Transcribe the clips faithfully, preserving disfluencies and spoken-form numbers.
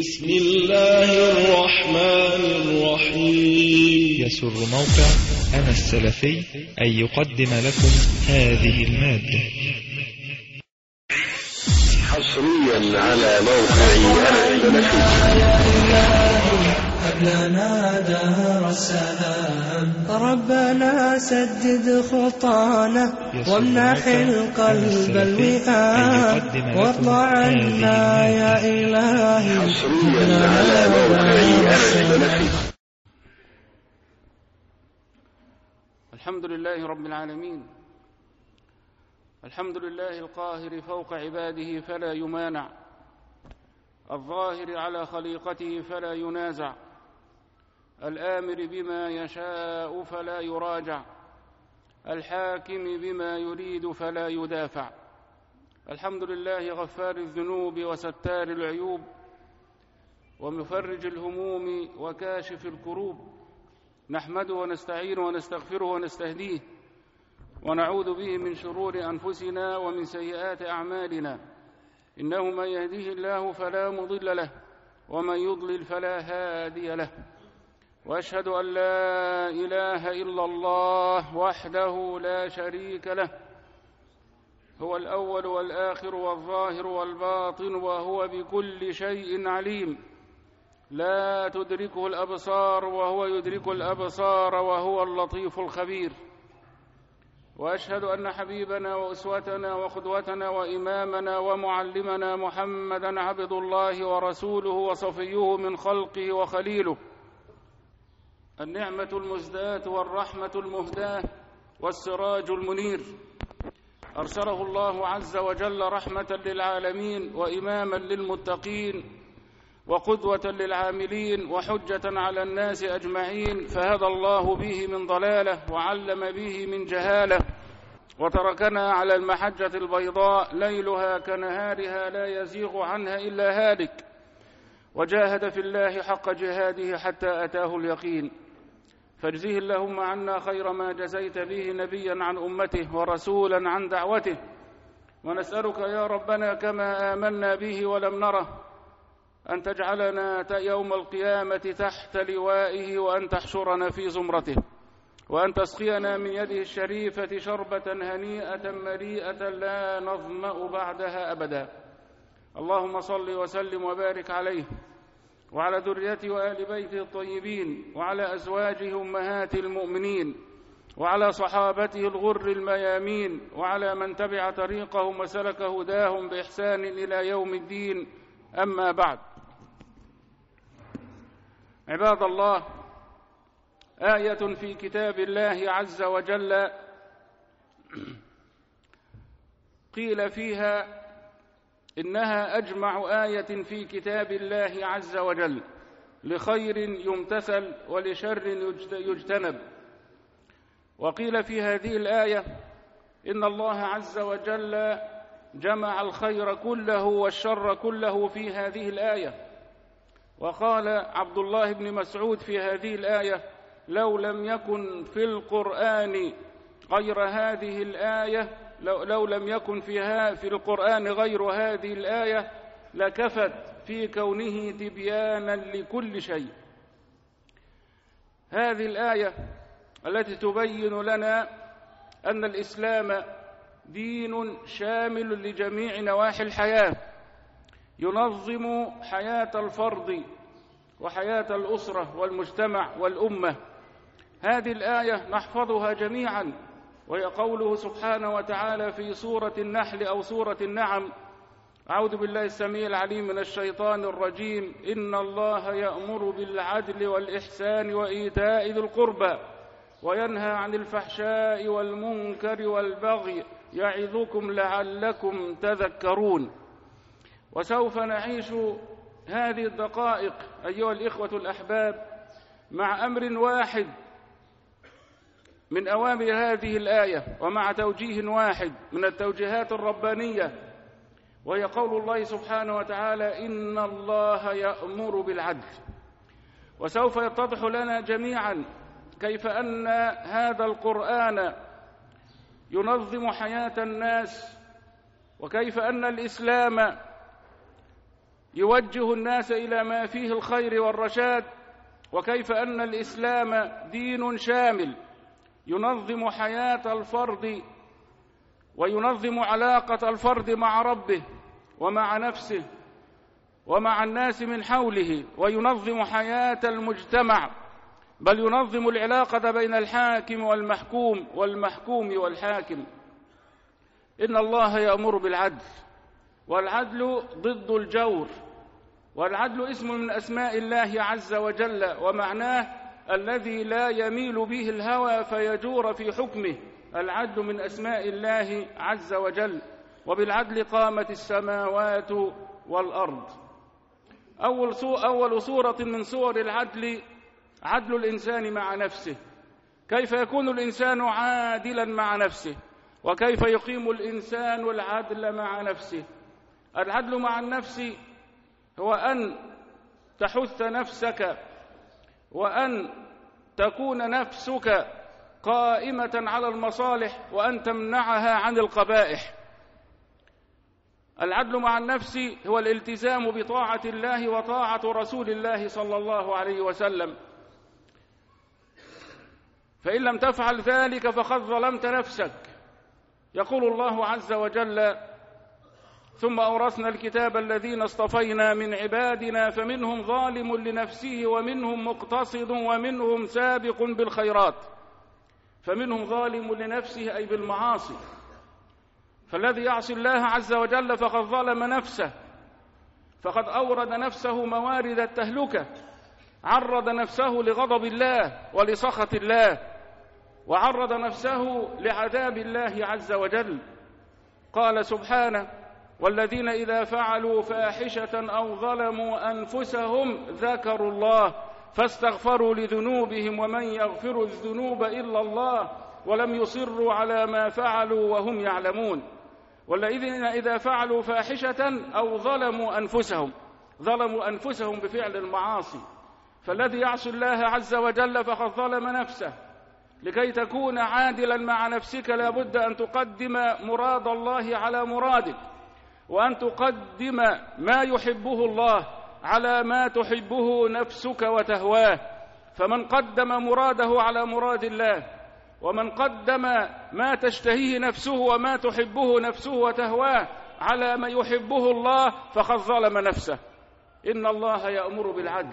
بسم الله الرحمن الرحيم. يسر موقع أنا السلفي أن يقدم لكم هذه المادة حصريا على موقع أنا السلفي. لنا دار السلام ربنا سدد خطانا وامنح القلب الوئام وارض عنا يا إلهي. حصريا على موقع أنا السلفي. الحمد لله رب العالمين، الحمد لله القاهر فوق عباده فلا يمانع، الظاهر على خليقته فلا ينازع، الآمر بما يشاء فلا يراجع، الحاكم بما يريد فلا يدافع. الحمد لله غفار الذنوب وستار العيوب ومفرج الهموم وكاشف الكروب، نحمده ونستعينه ونستغفره ونستهديه ونعوذ به من شرور أنفسنا ومن سيئات أعمالنا، إنه من يهديه الله فلا مضل له ومن يضلل فلا هادي له، وأشهد أن لا إله إلا الله وحده لا شريك له، هو الأول والآخر والظاهر والباطن وهو بكل شيء عليم، لا تدركه الأبصار وهو يدرك الأبصار وهو اللطيف الخبير. وأشهد أن حبيبنا وأسوتنا وقدوتنا وإمامنا ومعلمنا محمدًا عبد الله ورسوله وصفيه من خلقه وخليله، النعمة المزداة والرحمة المهداة والسراج المنير، أرسله الله عز وجل رحمة للعالمين وإماما للمتقين وقدوة للعاملين وحجة على الناس أجمعين، فهدى الله به من ضلالة وعلم به من جهالة، وتركنا على المحجة البيضاء ليلها كنهارها لا يزيغ عنها إلا هالك، وجاهد في الله حق جهاده حتى أتاه اليقين. فاجزه اللهم عنا خير ما جزيت به نبيا عن أمته ورسولا عن دعوته، ونسألك يا ربنا كما آمنا به ولم نره أن تجعلنا يوم القيامة تحت لوائه، وأن تحشرنا في زمرته، وأن تسقينا من يده الشريفة شربة هنيئة مريئة لا نظمأ بعدها أبدا. اللهم صل وسلم وبارك عليه وعلى ذريته وآل بيته الطيبين وعلى أزواجه أمهات المؤمنين وعلى صحابته الغر الميامين وعلى من تبع طريقهم وسلك هداهم بإحسان إلى يوم الدين. أما بعد، عباد الله، آية في كتاب الله عز وجل قيل فيها إنها أجمع آية في كتاب الله عز وجل، لخير يمتثل ولشر يجتنب. وقيل في هذه الآية إن الله عز وجل جمع الخير كله والشر كله في هذه الآية. وقال عبد الله بن مسعود في هذه الآية: لو لم يكن في القرآن غير هذه الآية لو, لو لم يكن فيها في القرآن غير هذه الآية لكفت في كونه تبيانا لكل شيء. هذه الآية التي تبين لنا أن الإسلام دين شامل لجميع نواحي الحياة، ينظم حياة الفرد وحياة الأسرة والمجتمع والأمة. هذه الآية نحفظها جميعا، وهي قوله سبحانه وتعالى في سورة النحل أو سورة النعم: أعوذ بالله السميع العليم من الشيطان الرجيم، إن الله يأمر بالعدل والإحسان وإيتاء ذي القربى وينهى عن الفحشاء والمنكر والبغي يعظكم لعلكم تذكرون. وسوف نعيش هذه الدقائق أيها الإخوة الأحباب مع أمر واحد من أوامر هذه الآية، ومع توجيه واحد من التوجيهات الربانية، وهي قول الله سبحانه وتعالى: إن الله يأمر بالعدل. وسوف يتضح لنا جميعا كيف أن هذا القرآن ينظم حياة الناس، وكيف أن الإسلام يوجه الناس إلى ما فيه الخير والرشاد، وكيف أن الإسلام دين شامل ينظم حياة الفرد وينظم علاقة الفرد مع ربه ومع نفسه ومع الناس من حوله، وينظم حياة المجتمع، بل ينظم العلاقة بين الحاكم والمحكوم والمحكوم والحاكم. إن الله يأمر بالعدل، والعدل ضد الجور، والعدل اسم من أسماء الله عز وجل، ومعناه الذي لا يميل به الهوى فيجور في حكمه. العدل من أسماء الله عز وجل، وبالعدل قامت السماوات والأرض. أول أول صورة من صور العدل عدل الإنسان مع نفسه. كيف يكون الإنسان عادلا مع نفسه، وكيف يقيم الإنسان العدل مع نفسه؟ العدل مع النفس هو أن تحث نفسك وأن تكون نفسك قائمة على المصالح وأن تمنعها عن القبائح. العدل مع النفس هو الالتزام بطاعة الله وطاعة رسول الله صلى الله عليه وسلم، فإن لم تفعل ذلك فقد ظلمت نفسك. يقول الله عز وجل: ثم أورثنا الكتاب الذين اصطفينا من عبادنا فمنهم ظالم لنفسه ومنهم مقتصد ومنهم سابق بالخيرات. فمنهم ظالم لنفسه أي بالمعاصي، فالذي يعصي الله عز وجل فقد ظلم نفسه، فقد أورد نفسه موارد التهلكة، عرض نفسه لغضب الله ولسخط الله، وعرض نفسه لعذاب الله عز وجل. قال سبحانه: والذين إذا فعلوا فاحشة أو ظلموا أنفسهم ذكروا الله فاستغفروا لذنوبهم ومن يغفر الذنوب إلا الله ولم يصروا على ما فعلوا وهم يعلمون. والذين إذا فعلوا فاحشة أو ظلموا أنفسهم، ظلموا أنفسهم بفعل المعاصي. فالذي يعصي الله عز وجل فقد ظلم نفسه. لكي تكون عادلا مع نفسك لابد أن تقدم مراد الله على مرادك، وأن تقدم ما يحبه الله على ما تحبه نفسك وتهواه. فمن قدم مراده على مراد الله، ومن قدم ما تشتهيه نفسه وما تحبه نفسه وتهواه على ما يحبه الله فقد ظلم نفسه. إن الله يأمر بالعدل.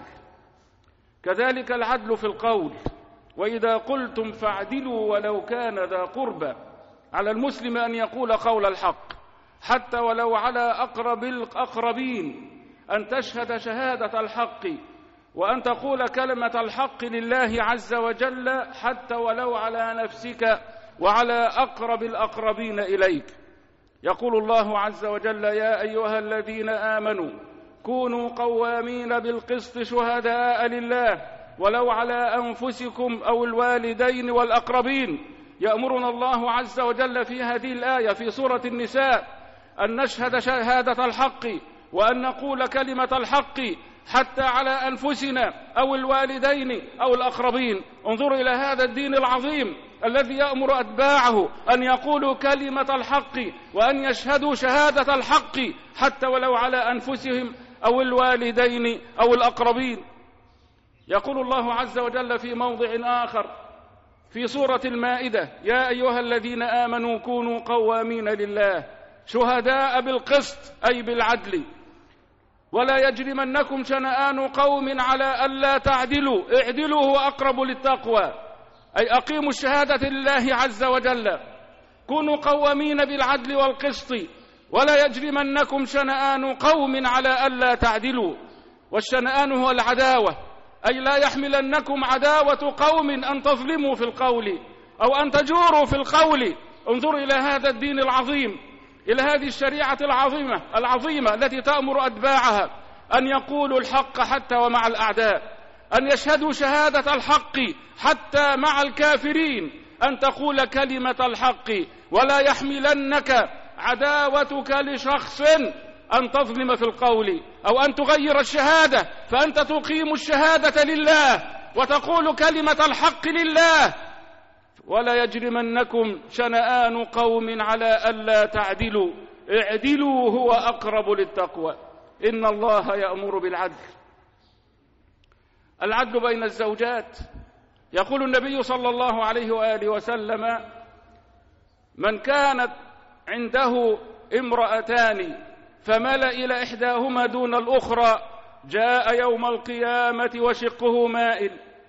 كذلك العدل في القول: وإذا قلتم فاعدلوا ولو كان ذا قربى. على المسلم أن يقول قول الحق حتى ولو على أقرب الأقربين، أن تشهد شهادة الحق، وأن تقول كلمة الحق لله عز وجل حتى ولو على نفسك وعلى أقرب الأقربين إليك. يقول الله عز وجل: يا أيها الذين آمنوا كونوا قوامين بالقسط شهداء لله ولو على أنفسكم أو الوالدين والأقربين. يأمرنا الله عز وجل في هذه الآية في سورة النساء أن نشهد شهادة الحق وأن نقول كلمة الحق حتى على أنفسنا أو الوالدين أو الأقربين. انظروا إلى هذا الدين العظيم الذي يأمر أتباعه أن يقولوا كلمة الحق وأن يشهدوا شهادة الحق حتى ولو على أنفسهم أو الوالدين أو الأقربين. يقول الله عز وجل في موضع آخر في سورة المائدة: يا أيها الذين آمنوا كونوا قوامين لله شهداء بالقسط أي بالعدل ولا يجرمنكم شنآن قوم على ألا تعدلوا اعدلوا هو أقرب للتقوى، أي أقيموا الشهادة لله عز وجل. كونوا قوامين بالعدل والقسط ولا يجرمنكم شنآن قوم على ألا تعدلوا. والشنآن هو العداوة، أي لا يحملنكم عداوة قوم أن تظلموا في القول أو أن تجوروا في القول. انظروا إلى هذا الدين العظيم، إلى هذه الشريعة العظيمة العظيمة التي تأمر أتباعها أن يقولوا الحق حتى ومع الأعداء، أن يشهدوا شهادة الحق حتى مع الكافرين، أن تقول كلمة الحق ولا يحملنك عداوتك لشخص أن تظلم في القول أو أن تغير الشهادة، فأنت تقيم الشهادة لله وتقول كلمة الحق لله. ولا يجرمنكم شنآن قوم على ألا تعدلوا اعدلوا هو أقرب للتقوى. إن الله يأمر بالعدل. العدل بين الزوجات. يقول النبي صلى الله عليه وآله وسلم: من كانت عنده امرأتان فمال إلى إحداهما دون الأخرى جاء يوم القيامة وشقه مائل.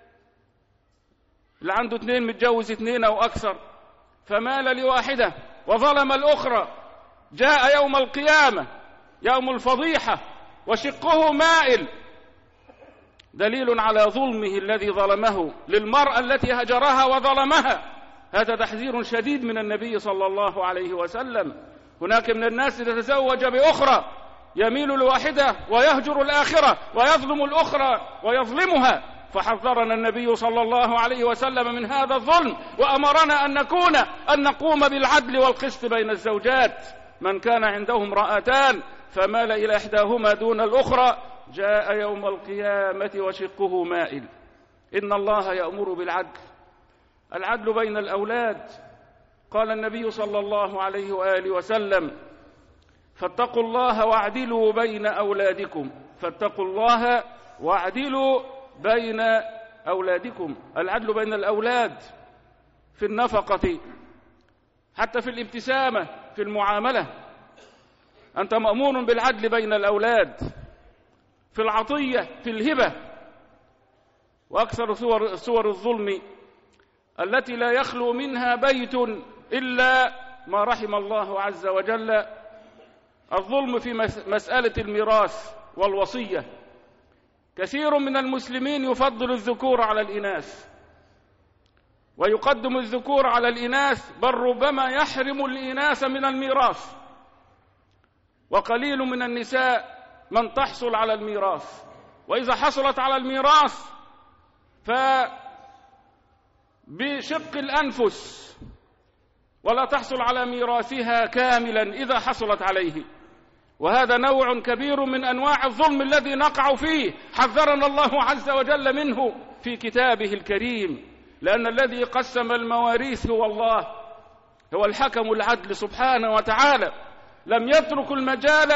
اللي عنده اثنين متجوز اثنين أو أكثر فمال لواحدة وظلم الأخرى جاء يوم القيامة يوم الفضيحة وشقه مائل، دليل على ظلمه الذي ظلمه للمرأة التي هجرها وظلمها. هذا تحذير شديد من النبي صلى الله عليه وسلم. هناك من الناس يتزوج بأخرى يميل لواحدة ويهجر الآخرة ويظلم الأخرى ويظلمها، فحذرنا النبي صلى الله عليه وسلم من هذا الظلم وأمرنا أن نكون أن نقوم بالعدل والقسط بين الزوجات. من كان عنده امرأتان فمال إلى إحداهما دون الأخرى جاء يوم القيامة وشقه مائل. إن الله يأمر بالعدل. العدل بين الأولاد. قال النبي صلى الله عليه وآله وسلم: فاتقوا الله واعدلوا بين أولادكم. فاتقوا الله واعدلوا بين أولادكم. العدل بين الأولاد في النفقة، حتى في الابتسامة، في المعاملة. أنت مأمور بالعدل بين الأولاد في العطية، في الهبة. وأكثر صور, صور الظلم التي لا يخلو منها بيت إلا ما رحم الله عز وجل الظلم في مسألة الميراث والوصية. كثير من المسلمين يفضل الذكور على الإناث ويقدم الذكور على الإناث، بل ربما يحرم الإناث من الميراث. وقليل من النساء من تحصل على الميراث، وإذا حصلت على الميراث فبشق الأنفس، ولا تحصل على ميراثها كاملا إذا حصلت عليه. وهذا نوع كبير من أنواع الظلم الذي نقع فيه، حذرنا الله عز وجل منه في كتابه الكريم. لأن الذي قسم المواريث هو الله، هو الحكم العدل سبحانه وتعالى. لم يترك المجال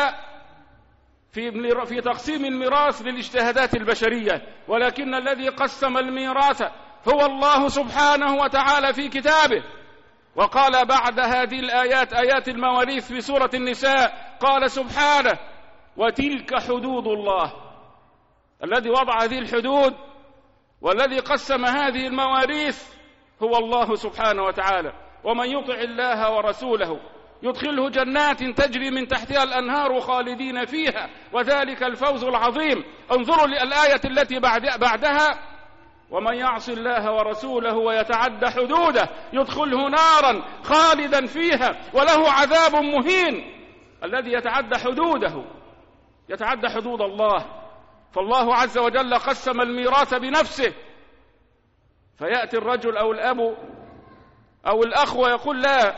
في في تقسيم الميراث للاجتهادات البشرية، ولكن الذي قسم الميراث هو الله سبحانه وتعالى في كتابه. وقال بعد هذه الآيات، آيات المواريث في سورة النساء، قال سبحانه: وتلك حدود الله. الذي وضع هذه الحدود والذي قسم هذه المواريث هو الله سبحانه وتعالى. ومن يطع الله ورسوله يدخله جنات تجري من تحتها الأنهار خالدين فيها وذلك الفوز العظيم. انظروا للآية التي بعد بعدها: ومن يعص الله ورسوله ويتعدى حدوده يدخله نارا خالدا فيها وله عذاب مهين. الذي يتعدى حدوده يتعدى حدود الله. فالله عز وجل قسم الميراث بنفسه، فيأتي الرجل أو الأب أو الأخ ويقول: لا،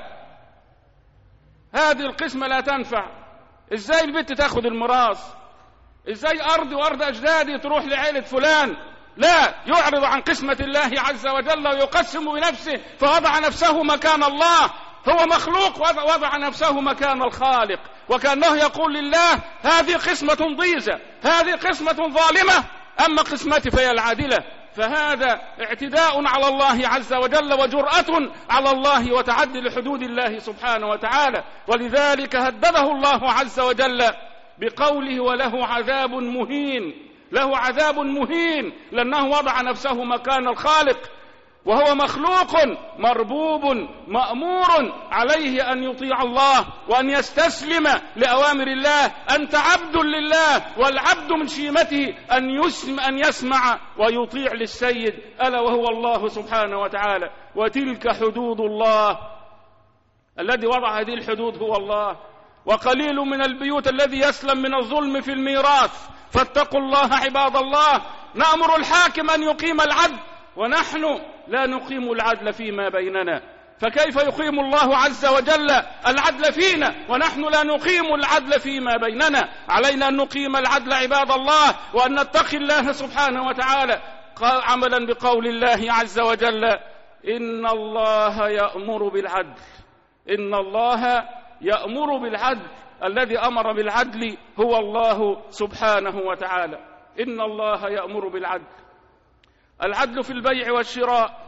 هذه القسمة لا تنفع. إزاي البنت تأخذ الميراث؟ إزاي أرضي وأرض أجدادي تروح لعائلة فلان؟ لا، يعرض عن قسمة الله عز وجل ويقسم بنفسه، فوضع نفسه مكان الله. هو مخلوق وضع نفسه مكان الخالق، وكأنه يقول لله: هذه قسمة ضيزة، هذه قسمة ظالمة، أما قسمتي فهي العادلة. فهذا اعتداء على الله عز وجل وجرأة على الله وتعدي لحدود الله سبحانه وتعالى. ولذلك هدده الله عز وجل بقوله: وله عذاب مهين. له عذاب مهين لأنه وضع نفسه مكان الخالق، وهو مخلوق مربوب مأمور عليه أن يطيع الله وأن يستسلم لأوامر الله. أنت عبد لله، والعبد من شيمته أن يسمع, أن يسمع ويطيع للسيد، ألا وهو الله سبحانه وتعالى. وتلك حدود الله. الذي وضع هذه الحدود هو الله. وقليل من البيوت الذي يسلم من الظلم في الميراث. فاتقوا الله عباد الله. نأمر الحاكم أن يقيم العدل ونحن لا نقيم العدل فيما بيننا، فكيف يقيم الله عز وجل العدل فينا ونحن لا نقيم العدل فيما بيننا؟ علينا أن نقيم العدل عباد الله، وأن نتقي الله سبحانه وتعالى، عملا بقول الله عز وجل: إن الله يأمر بالعدل. إن الله يأمر بالعدل. الذي أمر بالعدل هو الله سبحانه وتعالى. إن الله يأمر بالعدل، العدل في البيع والشراء،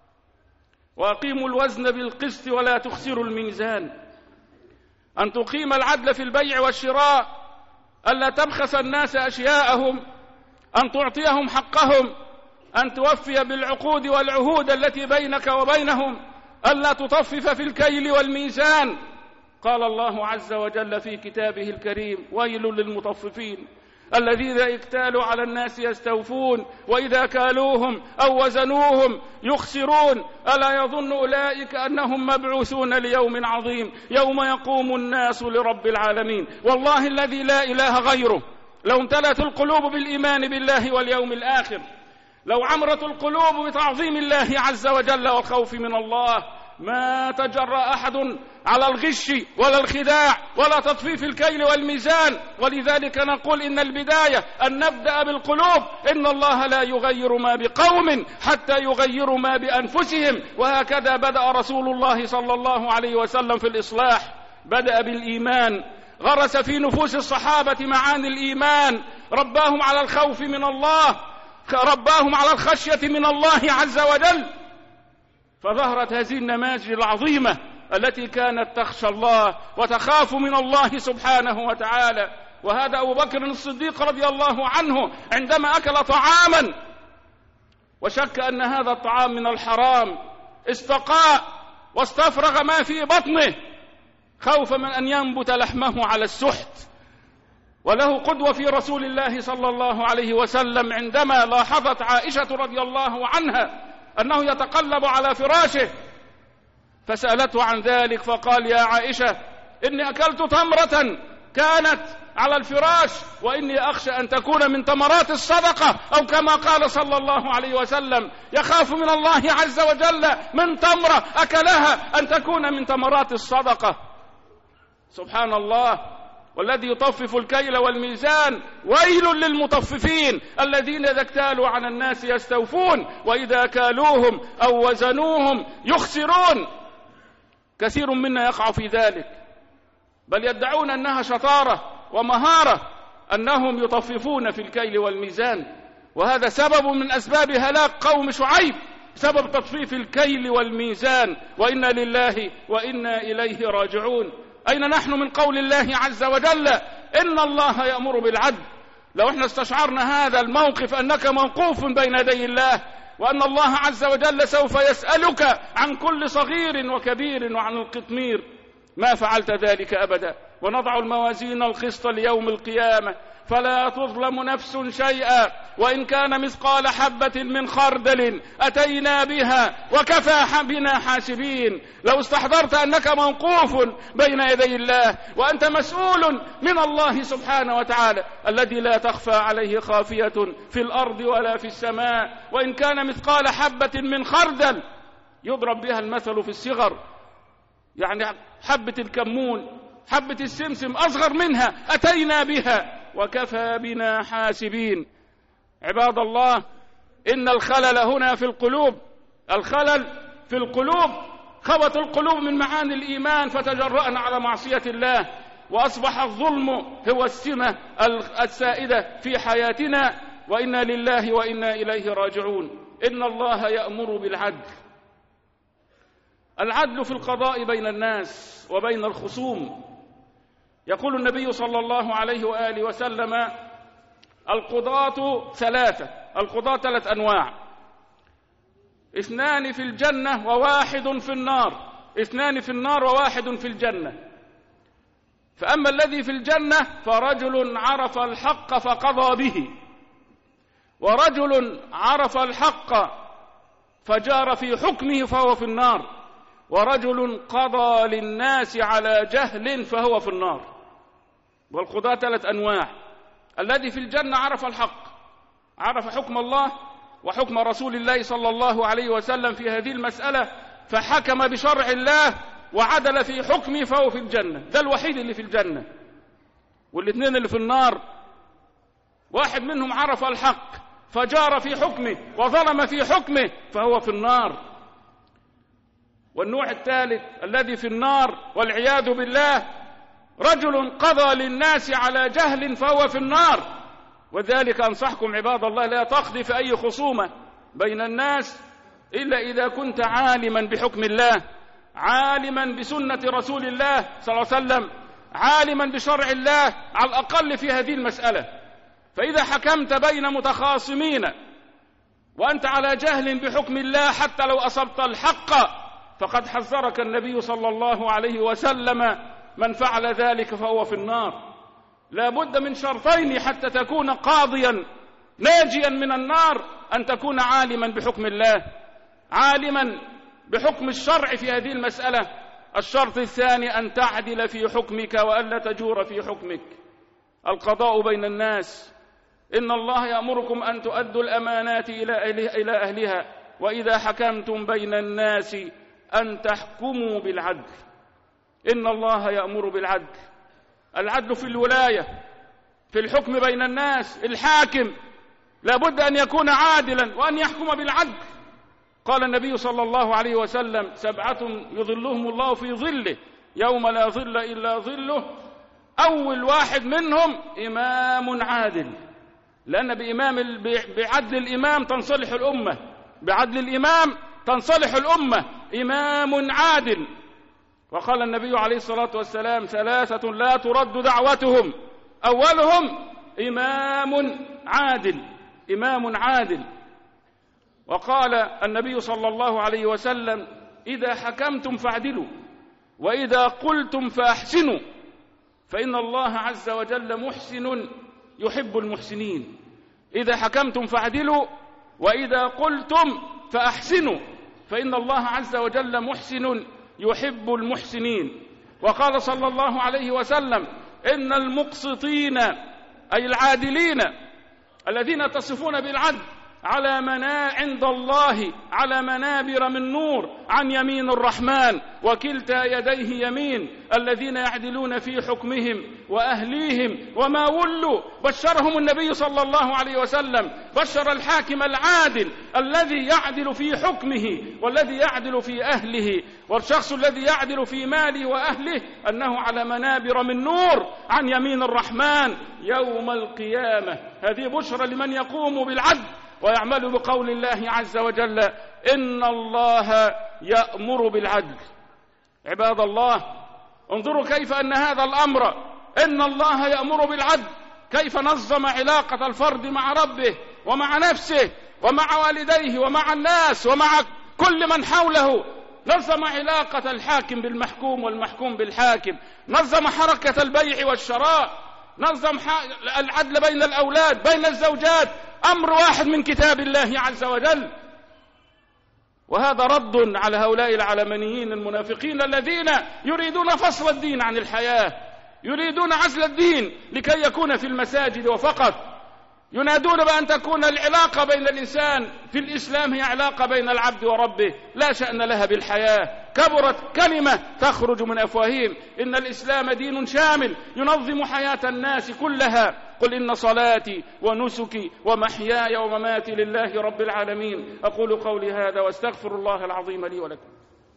وأقيموا الوزن بالقسط ولا تخسروا الميزان. أن تقيم العدل في البيع والشراء، ألا تبخس الناس أشياءهم، أن تعطيهم حقهم، أن توفي بالعقود والعهود التي بينك وبينهم، ألا تطفف في الكيل والميزان. قال الله عز وجل في كتابه الكريم: ويل للمطففين الذين إذا اكتالوا على الناس يستوفون وإذا كالوهم أو وزنوهم يخسرون ألا يظن أولئك أنهم مبعوثون ليوم عظيم يوم يقوم الناس لرب العالمين. والله الذي لا إله غيره لو امتلأت القلوب بالإيمان بالله واليوم الآخر، لو عمرت القلوب بتعظيم الله عز وجل والخوف من الله، ما تجرأ أحد على الغش ولا الخداع ولا تطفيف الكيل والميزان. ولذلك نقول إن البداية أن نبدأ بالقلوب. إن الله لا يغير ما بقوم حتى يغيروا ما بأنفسهم، وهكذا بدأ رسول الله صلى الله عليه وسلم في الإصلاح. بدأ بالإيمان، غرس في نفوس الصحابة معاني الإيمان، رباهم على الخوف من الله، رباهم على الخشية من الله عز وجل. فظهرت هذه النماذج العظيمة التي كانت تخشى الله وتخاف من الله سبحانه وتعالى. وهذا أبو بكر الصديق رضي الله عنه عندما أكل طعاما وشك أن هذا الطعام من الحرام، استقاء واستفرغ ما في بطنه خوفا من أن ينبت لحمه على السحت. وله قدوة في رسول الله صلى الله عليه وسلم عندما لاحظت عائشة رضي الله عنها أنه يتقلب على فراشه، فسألته عن ذلك فقال: يا عائشة إني أكلت تمرة كانت على الفراش وإني أخشى أن تكون من تمرات الصدقة، أو كما قال صلى الله عليه وسلم: يخاف من الله عز وجل من تمرة أكلها أن تكون من تمرات الصدقة. سبحان الله. والذي يطفف الكيل والميزان ويل للمطففين الذين إذا اكتالوا على الناس يستوفون وإذا كالوهم أو وزنوهم يخسرون. كثير منا يقع في ذلك، بل يدعون أنها شطارة ومهارة أنهم يطففون في الكيل والميزان، وهذا سبب من أسباب هلاك قوم شعيب، سبب تطفيف الكيل والميزان. وإنا لله وإنا إليه راجعون. أين نحن من قول الله عز وجل: إن الله يأمر بالعدل؟ لو احنا استشعرنا هذا الموقف أنك موقوف بين يدي الله، وأن الله عز وجل سوف يسألك عن كل صغير وكبير وعن القطمير، ما فعلت ذلك أبدا. ونضع الموازين القسط ليوم القيامة فلا تظلم نفس شيئا وإن كان مثقال حبة من خردل أتينا بها وكفى بنا حاسبين. لو استحضرت أنك موقوف بين يدي الله وأنت مسؤول من الله سبحانه وتعالى الذي لا تخفى عليه خافية في الأرض ولا في السماء، وإن كان مثقال حبة من خردل يضرب بها المثل في الصغر، يعني حبة الكمون، حبة السمسم أصغر منها أتينا بها وكفى بنا حاسبين. عباد الله، إن الخلل هنا في القلوب، الخلل في القلوب، خبط القلوب من معاني الإيمان فتجرأنا على معصية الله، وأصبح الظلم هو السمة السائدة في حياتنا. وإنا لله وإنا إليه راجعون. إن الله يأمر بالعدل، العدل في القضاء بين الناس وبين الخصوم. يقول النبي صلى الله عليه وآله وسلم: القضاة ثلاثة، القضاة ثلاث أنواع: اثنان في الجنة وواحد في النار، اثنان في النار وواحد في الجنة. فأما الذي في الجنة فرجل عرف الحق فقضى به، ورجل عرف الحق فجار في حكمه فهو في النار، ورجل قضى للناس على جهل فهو في النار. والقضاة ثلاث أنواع: الذي في الجنة عرف الحق، عرف حكم الله وحكم رسول الله صلى الله عليه وسلم في هذه المسألة فحكم بشرع الله وعدل في حكمه فهو في الجنة، ده الوحيد اللي في الجنة. والاثنين اللي في النار واحد منهم عرف الحق فجار في حكمه وظلم في حكمه فهو في النار. والنوع الثالث الذي في النار والعياذ بالله رجل قضى للناس على جهل فهو في النار. وذلك أنصحكم عباد الله لا تقضي في أي خصومة بين الناس إلا إذا كنت عالما بحكم الله، عالما بسنة رسول الله صلى الله عليه وسلم، عالما بشرع الله على الأقل في هذه المسألة. فإذا حكمت بين متخاصمين وأنت على جهل بحكم الله حتى لو أصبت الحق فقد حذرك النبي صلى الله عليه وسلم: من فعل ذلك فهو في النار. لا بد من شرطين حتى تكون قاضيا ناجيا من النار: أن تكون عالما بحكم الله، عالما بحكم الشرع في هذه المسألة. الشرط الثاني أن تعدل في حكمك وألا تجور في حكمك. القضاء بين الناس، إن الله يأمركم أن تؤدوا الأمانات إلى أهلها وإذا حكمتم بين الناس أن تحكموا بالعدل. إن الله يأمر بالعدل. العدل في الولاية، في الحكم بين الناس. الحاكم لابد أن يكون عادلا وأن يحكم بالعدل. قال النبي صلى الله عليه وسلم: سبعة يظلهم الله في ظله يوم لا ظل إلا ظله. أول واحد منهم إمام عادل، لأن بإمام بعدل الإمام تنصلح الأمة، بعدل الإمام تنصلح الأمة. إمام عادل. وقال النبي عليه الصلاة والسلام: ثلاثة لا ترد دعوتهم، أولهم إمام عادل، إمام عادل. وقال النبي صلى الله عليه وسلم: إذا حكمتم فاعدلوا وإذا قلتم فأحسنوا فإن الله عز وجل محسن يحب المحسنين. إذا حكمتم فاعدلوا وإذا قلتم فأحسنوا فإن الله عز وجل محسن يحب المحسنين. وقال صلى الله عليه وسلم: إن المقسطين أي العادلين الذين تصفون بالعدل على منا عند الله على منابر من نور عن يمين الرحمن وكلتا يديه يمين، الذين يعدلون في حكمهم وأهليهم وما ولوا. بشرهم النبي صلى الله عليه وسلم، بشر الحاكم العادل الذي يعدل في حكمه والذي يعدل في أهله، والشخص الذي يعدل في ماله وأهله أنه على منابر من نور عن يمين الرحمن يوم القيامة. هذه بشرى لمن يقوم بالعدل ويعمل بقول الله عز وجل: إن الله يأمر بالعدل. عباد الله، انظروا كيف أن هذا الأمر، إن الله يأمر بالعدل، كيف نظم علاقة الفرد مع ربه ومع نفسه ومع والديه ومع الناس ومع كل من حوله. نظم علاقة الحاكم بالمحكوم والمحكوم بالحاكم، نظم حركة البيع والشراء، نظم العدل بين الأولاد بين الزوجات، أمر واحد من كتاب الله عز وجل. وهذا رد على هؤلاء العلمانيين المنافقين الذين يريدون فصل الدين عن الحياة، يريدون عزل الدين لكي يكون في المساجد وفقط. ينادون بأن تكون العلاقة بين الإنسان في الإسلام هي علاقة بين العبد وربه، لا شأن لها بالحياة. كبرت كلمة تخرج من أفواههم: إن الإسلام دين شامل ينظم حياة الناس كلها. قل إن صلاتي ونسكي ومحياي ومماتي لله رب العالمين. أقول قولي هذا واستغفر الله العظيم لي ولكم.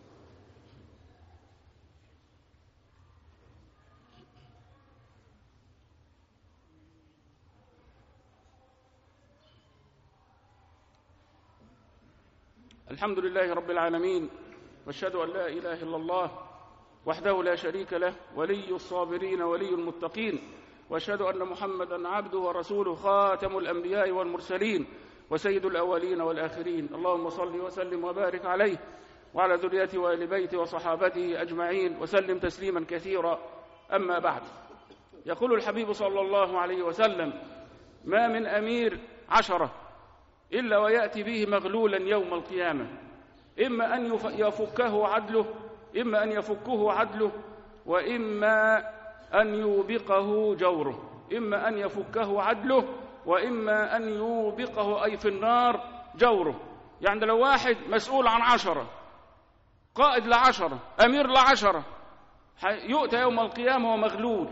الحمد لله رب العالمين، واشهد أن لا إله إلا الله وحده لا شريك له ولي الصابرين ولي المتقين، واشهد أن محمدا عبده ورسوله خاتم الأنبياء والمرسلين وسيد الأولين والآخرين. اللهم صل وسلم وبارك عليه وعلى ذريته وآل بيته وصحابته أجمعين وسلم تسليما كثيرا. أما بعد، يقول الحبيب صلى الله عليه وسلم: ما من أمير عشرة إلا ويأتي به مغلولا يوم القيامة، إما أن يفكه عدله إما أن يفكه عدله وإما أن يوبقه جوره، إما أن يفكه عدله وإما أن يوبقه أي في النار جوره. يعني لو واحد مسؤول عن عشرة، قائد لعشرة، أمير لعشرة، يؤتى يوم القيامة ومغلول.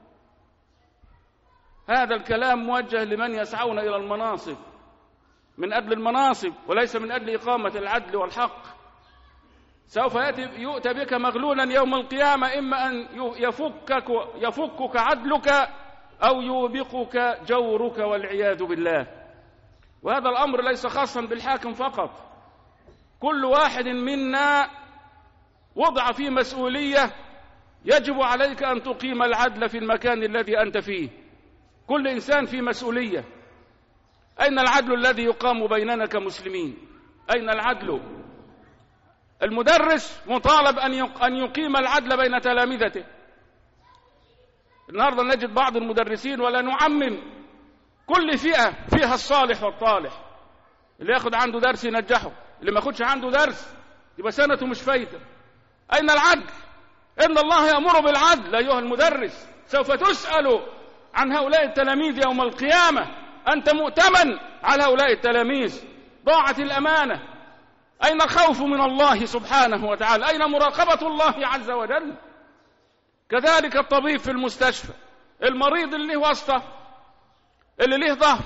هذا الكلام موجه لمن يسعون إلى المناصب من أجل المناصب وليس من أجل إقامة العدل والحق. سوف يؤتى بك مغلولا يوم القيامة، إما أن يفكك, يفكك عدلك أو يوبقك جورك والعياذ بالله. وهذا الأمر ليس خاصا بالحاكم فقط، كل واحد منا وضع فيه مسؤولية يجب عليك أن تقيم العدل في المكان الذي أنت فيه. كل إنسان فيه مسؤولية. أين العدل الذي يقام بيننا كمسلمين؟ أين العدل؟ المدرس مطالب أن يقيم العدل بين تلامذته. النهاردة نجد بعض المدرسين، ولا نعمم، كل فئة فيها الصالح والطالح. اللي ياخد عنده درس ينجحه، اللي ما ياخدش عنده درس يبقى سنته مش فايته. أين العدل؟ إن الله يأمر بالعدل. أيها المدرس سوف تسأل عن هؤلاء التلاميذ يوم القيامة، أنت مؤتمن على هؤلاء التلاميذ، ضاعت الأمانة. أين الخوف من الله سبحانه وتعالى؟ أين مراقبة الله عز وجل؟ كذلك الطبيب في المستشفى، المريض اللي له واسطة، اللي له ظهر،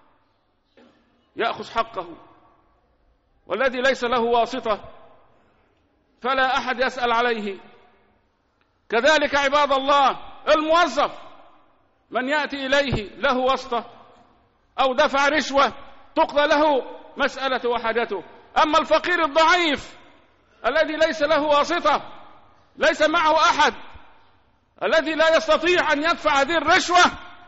يأخذ حقه، والذي ليس له واسطة فلا أحد يسأل عليه. كذلك عباد الله الموظف، من يأتي إليه له واسطة أو دفع رشوة تقضى له مسألة وحاجته. أما الفقير الضعيف الذي ليس له واسطة، ليس معه أحد، الذي لا يستطيع أن يدفع هذه الرشوة،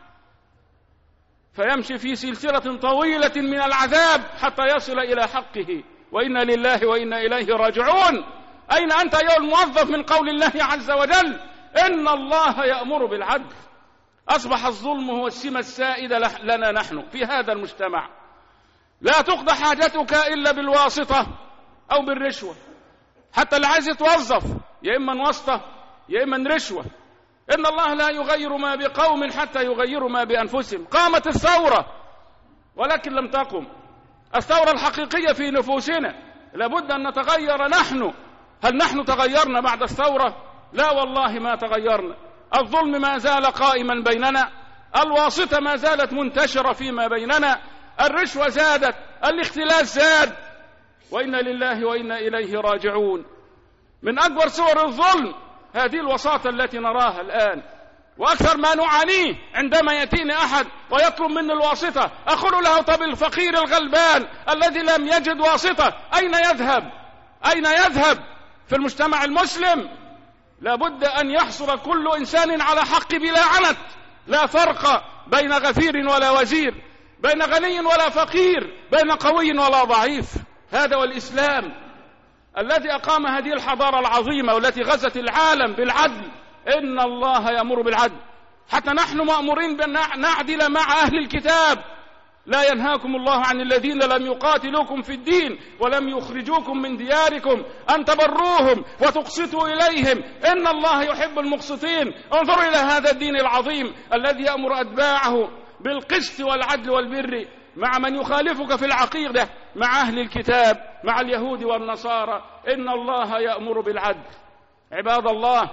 فيمشي في سلسلة طويلة من العذاب حتى يصل إلى حقه. وإنا لله وإنا إليه راجعون. أين أنت أيها الموظف من قول الله عز وجل إن الله يأمر بالعدل؟ أصبح الظلم هو السمة السائدة لنا نحن في هذا المجتمع. لا تقضى حاجتك إلا بالواسطة أو بالرشوة. حتى اللي عايز يتوظف يا إما واسطة يا إما رشوة. إن الله لا يغير ما بقوم حتى يغيروا ما بأنفسهم. قامت الثورة ولكن لم تقم الثورة الحقيقية في نفوسنا. لابد أن نتغير نحن. هل نحن تغيرنا بعد الثورة؟ لا والله ما تغيرنا. الظلم ما زال قائما بيننا، الواسطة ما زالت منتشرة فيما بيننا، الرشوة زادت، الاختلاس زاد. وإنا لله وإنا إليه راجعون. من أكبر صور الظلم هذه الوساطة التي نراها الآن، وأكثر ما نعانيه عندما يأتيني أحد ويطلب مني الواسطة، أقول له طب الفقير الغلبان الذي لم يجد واسطة أين يذهب؟ أين يذهب؟ في المجتمع المسلم لابد أن يحصل كل إنسان على حق بلا عنت، لا فرق بين غفير ولا وزير، بين غني ولا فقير، بين قوي ولا ضعيف. هذا هو الإسلام الذي أقام هذه الحضارة العظيمة والتي غزت العالم بالعدل. إن الله يأمر بالعدل. حتى نحن مأمورين بأن نعدل مع أهل الكتاب. لا ينهاكم الله عن الذين لم يقاتلوكم في الدين ولم يخرجوكم من دياركم أن تبروهم وتقسطوا إليهم إن الله يحب المقسطين. انظروا إلى هذا الدين العظيم الذي يأمر أتباعه بالقسط والعدل والبر مع من يخالفك في العقيدة، مع أهل الكتاب، مع اليهود والنصارى. إن الله يأمر بالعدل. عباد الله،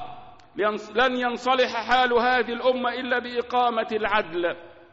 لن ينصلح حال هذه الأمة إلا بإقامة العدل.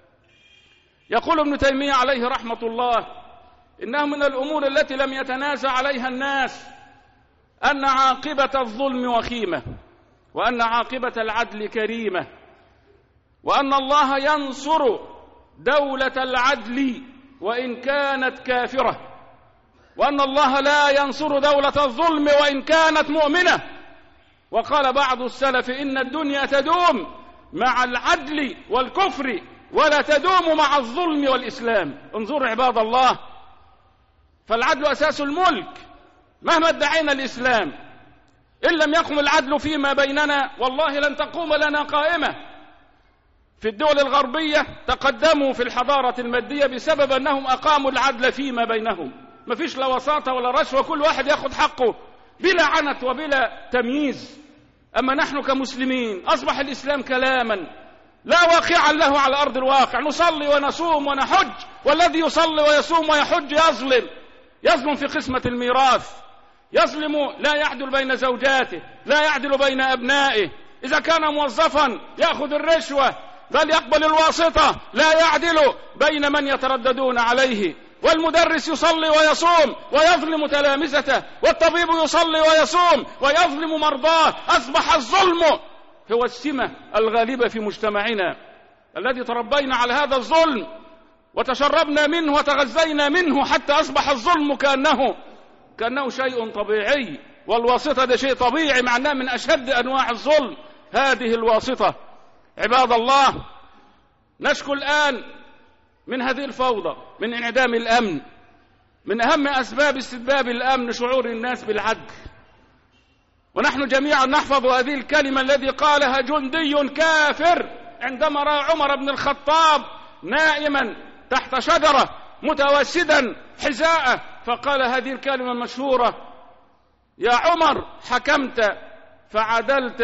يقول ابن تيمية عليه رحمة الله إنه من الأمور التي لم يتنازع عليها الناس أن عاقبة الظلم وخيمة، وأن عاقبة العدل كريمة، وأن الله ينصر دولة العدل وإن كانت كافرة، وأن الله لا ينصر دولة الظلم وإن كانت مؤمنة. وقال بعض السلف إن الدنيا تدوم مع العدل والكفر ولا تدوم مع الظلم والإسلام. انظروا عباد الله، فالعدل أساس الملك. مهما ادعينا الإسلام إن لم يقم العدل فيما بيننا والله لن تقوم لنا قائمة. في الدول الغربية تقدموا في الحضارة المادية بسبب أنهم أقاموا العدل فيما بينهم. ما فيش لا وساطة ولا رشوة، كل واحد يأخذ حقه بلا عنت وبلا تمييز. أما نحن كمسلمين أصبح الإسلام كلاما لا واقعا له على أرض الواقع. نصلي ونصوم ونحج، والذي يصلي ويصوم ويحج يظلم. يظلم في قسمة الميراث، يظلم، لا يعدل بين زوجاته، لا يعدل بين أبنائه. إذا كان موظفا يأخذ الرشوة بل يقبل الواسطة، لا يعدل بين من يترددون عليه. والمدرس يصلي ويصوم ويظلم تلامذته، والطبيب يصلي ويصوم ويظلم مرضاه. أصبح الظلم هو السمة الغالبة في مجتمعنا الذي تربينا على هذا الظلم وتشربنا منه وتغذينا منه حتى أصبح الظلم كأنه كأنه شيء طبيعي، والواسطة ده شيء طبيعي مع أنها من أشد أنواع الظلم. هذه الواسطة عباد الله نشكو الآن من هذه الفوضى، من انعدام الأمن. من أهم أسباب استتباب الأمن شعور الناس بالعدل، ونحن جميعا نحفظ هذه الكلمة الذي قالها جندي كافر عندما رأى عمر بن الخطاب نائما تحت شجرة متوسدا حذاءه، فقال هذه الكلمة المشهورة: يا عمر حكمت فعدلت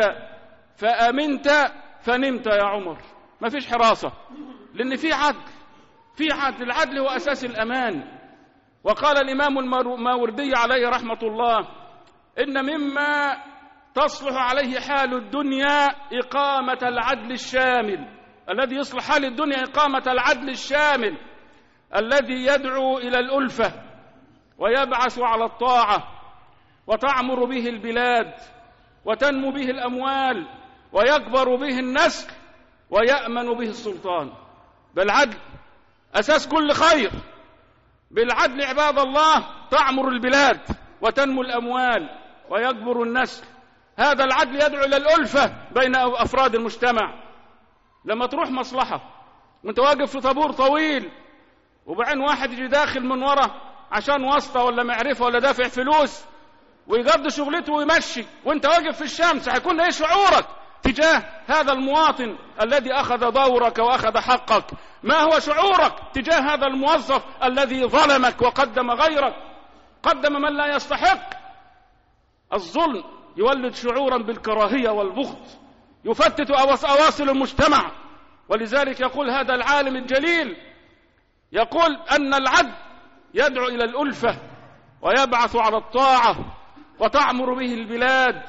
فأمنت فنمت يا عمر. ما فيش حراسة لأن في عدل، في عدل. العدل هو أساس الأمان. وقال الإمام الماوردي عليه رحمة الله: إن مما تصلح عليه حال الدنيا إقامة العدل الشامل. الذي يصلح حال الدنيا إقامة العدل الشامل الذي يدعو إلى الألفة ويبعث على الطاعة وتعمر به البلاد وتنمو به الأموال ويكبر به النسل ويأمن به السلطان. بالعدل أساس كل خير. بالعدل عباد الله تعمر البلاد وتنمو الأموال ويكبر النسل. هذا العدل يدعو إلى الألفة بين أفراد المجتمع. لما تروح مصلحة وانت واقف في طابور طويل وبعين واحد يجي داخل من ورا عشان واسطة ولا معرفة ولا دافع فلوس ويقضي شغلته ويمشي وانت واقف في الشمس، هيكون ايه شعورك تجاه هذا المواطن الذي أخذ دورك وأخذ حقك؟ ما هو شعورك تجاه هذا الموظف الذي ظلمك وقدم غيرك، قدم من لا يستحق؟ الظلم يولد شعورا بالكراهية والبغض، يفتت أواصل المجتمع. ولذلك يقول هذا العالم الجليل، يقول أن العدل يدعو إلى الألفة ويبعث على الطاعة وتعمر به البلاد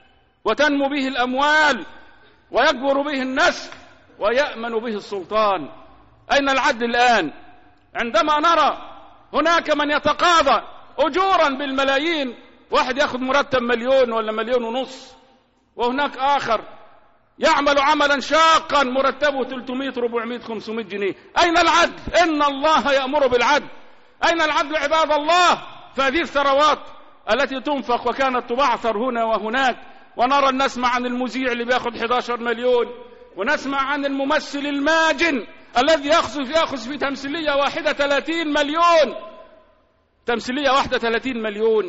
وتنمو به الأموال ويكبر به النسل ويأمن به السلطان. أين العدل الآن؟ عندما نرى هناك من يتقاضى أجورا بالملايين، واحد يأخذ مرتب مليون ولا مليون ونص، وهناك آخر يعمل عملا شاقا مرتبه ثلاثمائة أربعمائة خمسمائة جنيه. أين العدل؟ إن الله يأمر بالعدل. أين العدل عباد الله؟ فهذه الثروات التي تنفق وكانت تبعثر هنا وهناك، ونرى نسمع عن المذيع اللي بياخذ أحد عشر مليون، ونسمع عن الممثل الماجن الذي يأخذ يأخذ في تمثيلية واحدة ثلاثين مليون، تمثيلية واحدة ثلاثين مليون،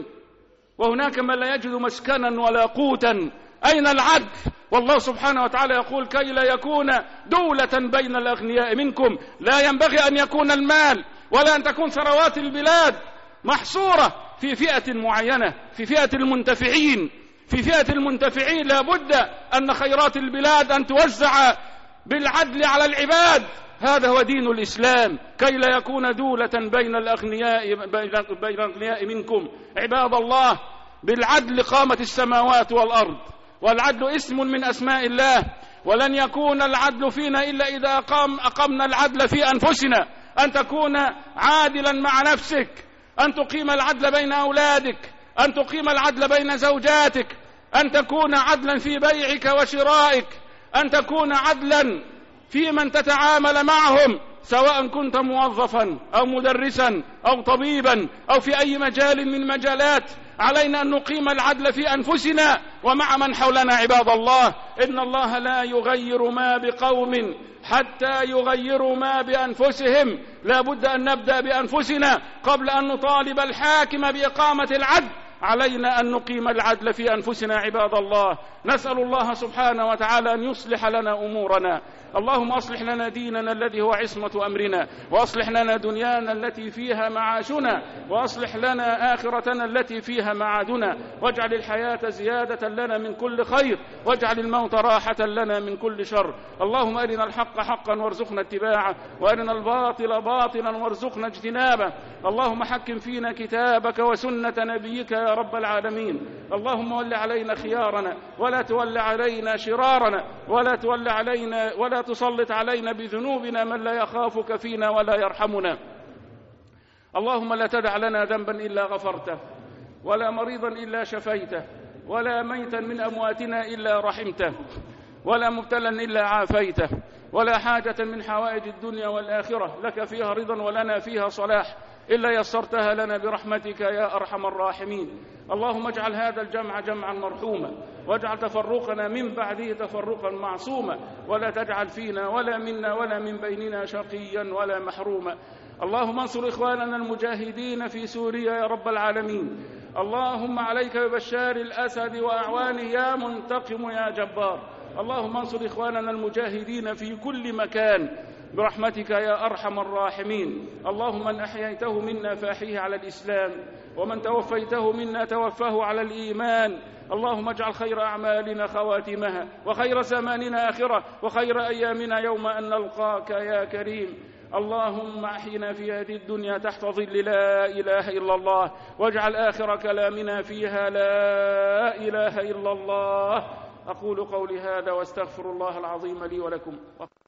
وهناك من لا يجد مسكنا ولا قوتا. أين العدل؟ والله سبحانه وتعالى يقول: كي لا يكون دولة بين الأغنياء منكم. لا ينبغي أن يكون المال ولا أن تكون ثروات البلاد محصورة في فئة معينة، في فئة المنتفعين. في فئة المنتفعين لا بد أن خيرات البلاد أن توزع بالعدل على العباد. هذا هو دين الإسلام، كي لا يكون دولة بين الأغنياء بين الأغنياء منكم. عباد الله، بالعدل قامت السماوات والأرض، والعدل اسم من أسماء الله، ولن يكون العدل فينا إلا إذا أقام أقمنا العدل في أنفسنا. أن تكون عادلا مع نفسك، أن تقيم العدل بين أولادك، أن تقيم العدل بين زوجاتك، أن تكون عدلا في بيعك وشرائك، أن تكون عدلا في من تتعامل معهم، سواء كنت موظفا أو مدرسا أو طبيبا أو في أي مجال من مجالات. علينا أن نقيم العدل في أنفسنا ومع من حولنا. عباد الله، إن الله لا يغير ما بقوم حتى يغيروا ما بأنفسهم. لا بد أن نبدأ بأنفسنا قبل أن نطالب الحاكم بإقامة العدل. علينا أن نقيم العدل في أنفسنا. عباد الله، نسأل الله سبحانه وتعالى أن يصلح لنا أمورنا. اللهم أصلح لنا ديننا الذي هو عصمة أمرنا، وأصلح لنا دنيانا التي فيها معاشنا، وأصلح لنا آخرتنا التي فيها معادنا، واجعل الحياة زيادة لنا من كل خير، واجعل الموت راحة لنا من كل شر. اللهم أرنا الحق حقا وارزقنا اتباعه، وأرنا الباطل باطلا وارزقنا اجتنابه. اللهم حكم فينا كتابك وسنة نبيك يا رب العالمين. اللهم ول علينا خيارنا ولا تول علينا شرارنا، ولا تول علينا ولا تسلط علينا بذنوبنا من لا يخافك فينا ولا يرحمنا. اللهم لا تدع لنا ذنبا إلا غفرته، ولا مريضا إلا شفيته، ولا ميتا من أمواتنا إلا رحمته، ولا مبتلا إلا عافيته، ولا حاجة من حوائج الدنيا والآخرة لك فيها رضا ولنا فيها صلاح إلا يسرتها لنا برحمتك يا أرحم الراحمين. اللهم اجعل هذا الجمع جمعا مرحوما، واجعل تفرقنا من بعده تفرقا معصوما، ولا تجعل فينا ولا منا ولا من بيننا شقيا ولا محروما. اللهم انصر إخواننا المجاهدين في سوريا يا رب العالمين. اللهم عليك ببشار الأسد وأعوانه يا منتقم يا جبار. اللهم انصر إخواننا المجاهدين في كل مكان برحمتك يا أرحم الراحمين. اللهم من أحييته منا فأحيه على الإسلام، ومن توفيته منا توفاه على الإيمان. اللهم اجعل خير أعمالنا خواتمها، وخير زماننا آخرة، وخير أيامنا يوم أن نلقاك يا كريم. اللهم أحينا في هذه الدنيا تحت ظل لا إله إلا الله، واجعل آخر كلامنا فيها لا إله إلا الله. أقول قولي هذا واستغفر الله العظيم لي ولكم.